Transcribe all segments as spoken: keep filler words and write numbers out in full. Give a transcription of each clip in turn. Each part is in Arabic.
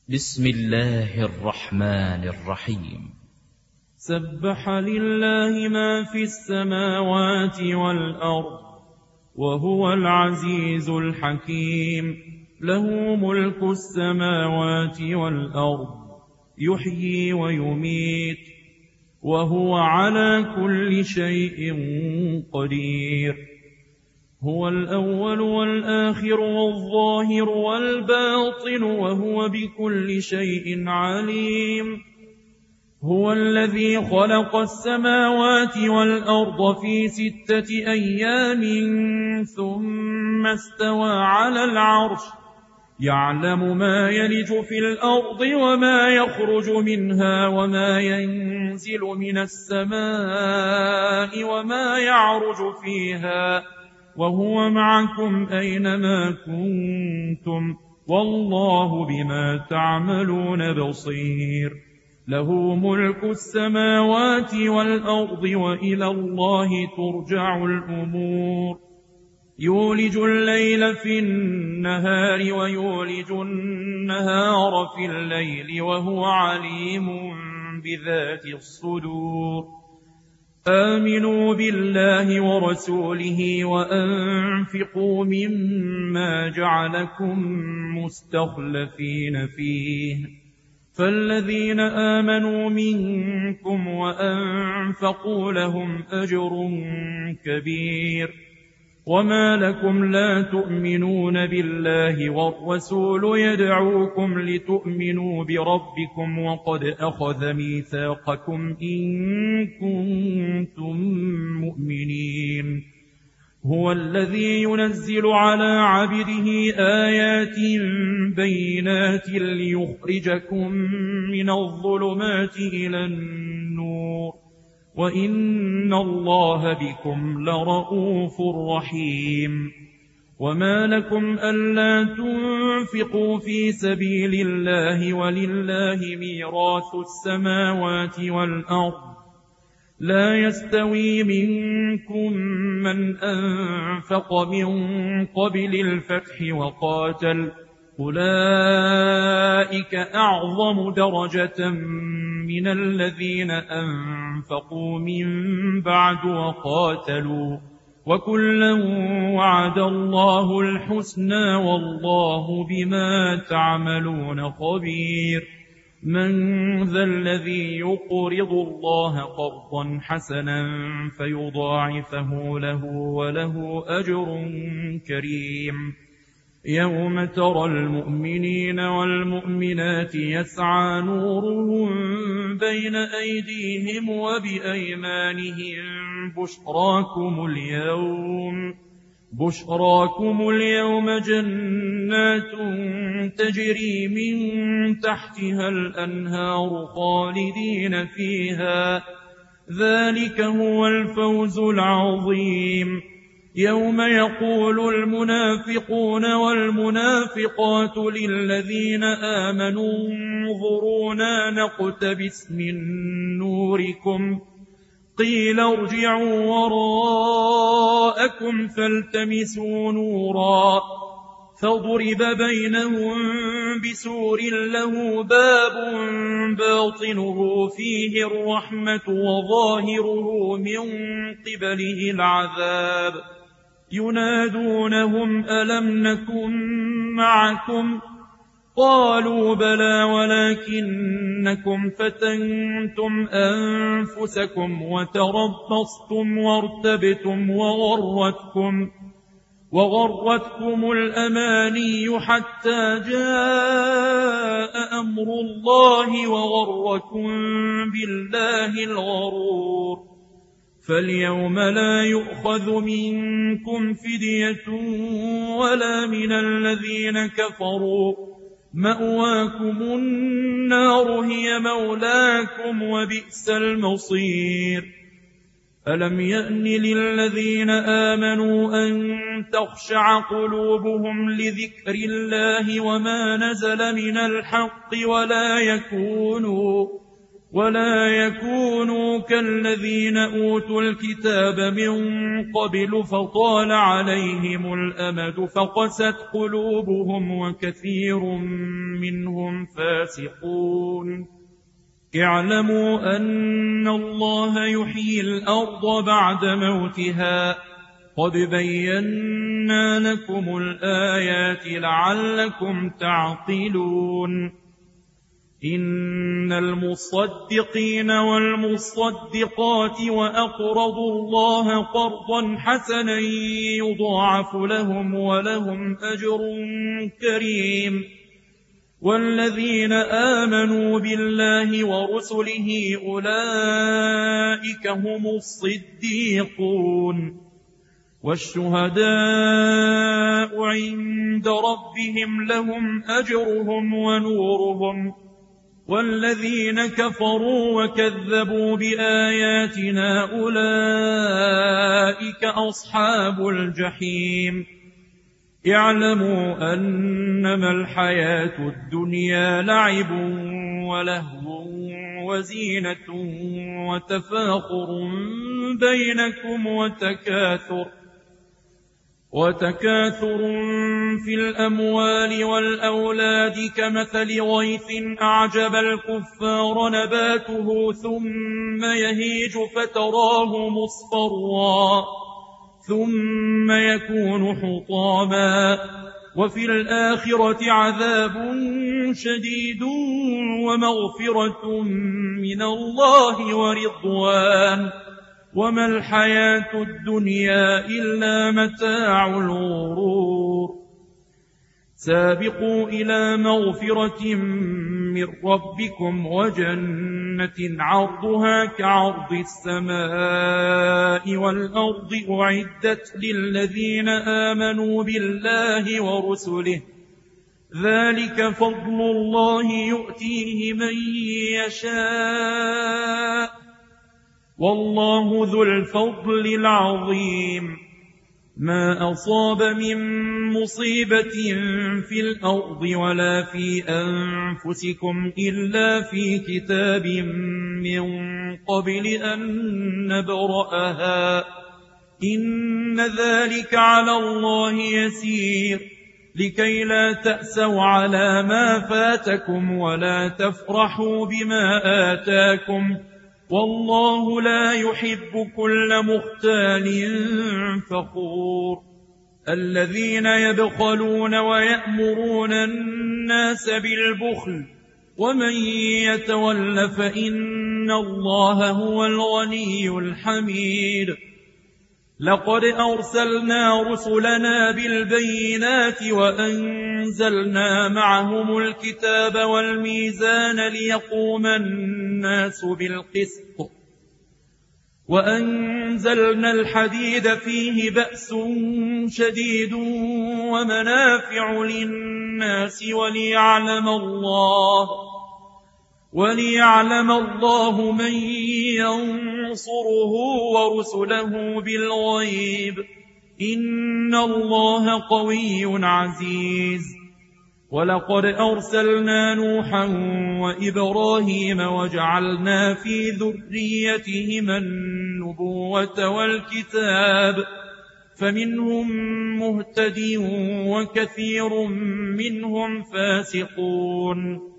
بسم الله الرحمن الرحيم. سبح لله ما في السماوات والأرض وهو العزيز الحكيم. له ملك السماوات والأرض يحيي ويميت وهو على كل شيء قدير. هو الأول والآخر والظاهر والباطن وهو بكل شيء عليم. هو الذي خلق السماوات والأرض في ستة أيام ثم استوى على العرش يعلم ما يلج في الأرض وما يخرج منها وما ينزل من السماء وما يعرج فيها وهو معكم أينما كنتم والله بما تعملون بصير. له ملك السماوات والأرض وإلى الله ترجع الأمور. يولج الليل في النهار ويولج النهار في الليل وهو عليم بذات الصدور. آمنوا بالله ورسوله وأنفقوا مما جعلكم مستخلفين فيه فالذين آمنوا منكم وأنفقوا لهم أجر كبير. وما لكم لا تؤمنون بالله والرسول يدعوكم لتؤمنوا بربكم وقد أخذ ميثاقكم إن كنتم مؤمنين. هو الذي ينزل على عبده آيات بينات ليخرجكم من الظلمات إلى النور وإن الله بكم لرءوف رحيم. وما لكم ألا تنفقوا في سبيل الله ولله ميراث السماوات والأرض لا يستوي منكم من أنفق من قبل الفتح وقاتل أولئك أعظم درجة من الذين أنفقوا من بعد وقاتلوا وكلا وعد الله الحسنى والله بما تعملون خبير. من ذا الذي يقرض الله قرضا حسنا فيضاعفه له وله أجر كريم. يوم ترى المؤمنين والمؤمنات يسعى نورهم بين أيديهم وبأيمانهم بشراكم اليوم بشراكم اليوم جنات تجري من تحتها الأنهار خالدين فيها ذلك هو الفوز العظيم. يوم يقول المنافقون والمنافقات للذين آمنوا انظرونا نقتبس من نوركم قيل ارجعوا وراءكم فالتمسوا نورا فضرب بينهم بسور له باب باطنه فيه الرحمة وظاهره من قبله العذاب. ينادونهم ألم نكن معكم قالوا بلى ولكنكم فتنتم أنفسكم وتربصتم وارتبتم وغرتكم وغرتكم الأماني حتى جاء أمر الله وغركم بالله الغرور. فاليوم لا يؤخذ منكم فدية ولا من الذين كفروا مأواكم النار هي مولاكم وبئس المصير. ألم يأن للذين آمنوا أن تخشع قلوبهم لذكر الله وما نزل من الحق ولا يكونوا ولا يكونوا كالذين أوتوا الكتاب من قبل فطال عليهم الأمد فقست قلوبهم وكثير منهم فاسقون. اعلموا أن الله يحيي الأرض بعد موتها قد بينا لكم الآيات لعلكم تعقلون. إن المصدقين والمصدقات وأقرضوا الله قرضا حسنا يضاعف لهم ولهم أجر كريم. والذين آمنوا بالله ورسله أولئك هم الصديقون والشهداء عند ربهم لهم أجرهم ونورهم. والذين كفروا وكذبوا بآياتنا أولئك أصحاب الجحيم. اعلموا أنما الحياة الدنيا لعب ولهو وزينة وتفاخر بينكم وتكاثر وتكاثر في الأموال والأولاد كمثل غيث أعجب الكفار نباته ثم يهيج فتراه مصفرا ثم يكون حطاما وفي الآخرة عذاب شديد ومغفرة من الله ورضوان وما الحياة الدنيا إلا متاع الغرور. سابقوا إلى مغفرة من ربكم وجنة عرضها كعرض السماء والأرض أعدت للذين آمنوا بالله ورسله ذلك فضل الله يؤتيه من يشاء والله ذو الفضل العظيم. ما أصاب من مصيبة في الأرض ولا في أنفسكم إلا في كتاب من قبل أن نبرأها إن ذلك على الله يسير لكي لا تأسوا على ما فاتكم ولا تفرحوا بما آتاكم والله لا يحب كل مختال فخور. الذين يبخلون ويأمرون الناس بالبخل ومن يتول فإن الله هو الغني الحميد. لقد أرسلنا رسلنا بالبينات وأنزلنا معهم الكتاب والميزان ليقوم الناس بالقسط وأنزلنا الحديد فيه بأس شديد ومنافع للناس وليعلم الله وليعلم الله من ينصره ورسله بالغيب إن الله قوي عزيز. ولقد أرسلنا نوحا وإبراهيم وجعلنا في ذريتهما النبوة والكتاب فمنهم مهتد وكثير منهم فاسقون.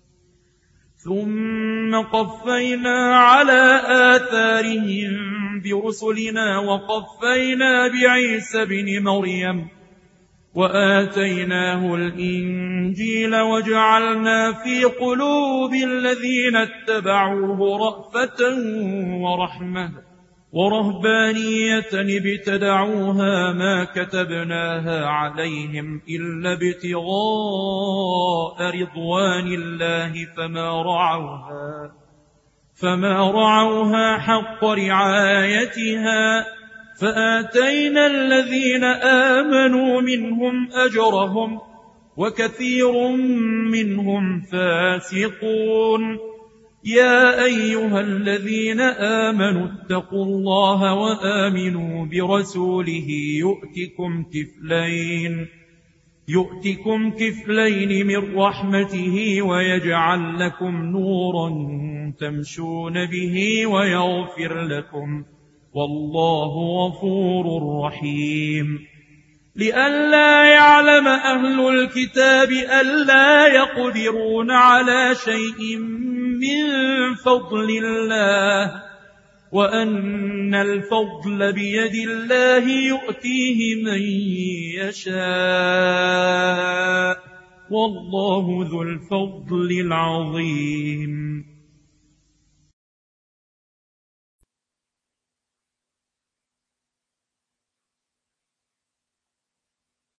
ثم قفينا على آثارهم برسلنا وقفينا بعيسى بن مريم وآتيناه الإنجيل وجعلنا في قلوب الذين اتبعوه رأفة ورحمة ورهبانية ابتدعوها ما كتبناها عليهم إلا ابتغاء رضوان الله فما رعوها فما رعوها حق رعايتها فآتينا الذين آمنوا منهم أجرهم وكثير منهم فاسقون. يا أيها الذين آمنوا اتقوا الله وآمنوا برسوله يؤتكم كفلين يؤتكم كفلين من رحمته ويجعل لكم نورا تمشون به ويغفر لكم والله غفور رحيم لئلا يعلم أهل الكتاب ألا يقدرون على شيء من فضل الله وأن الفضل بيد الله يؤتيه من يشاء والله ذو الفضل العظيم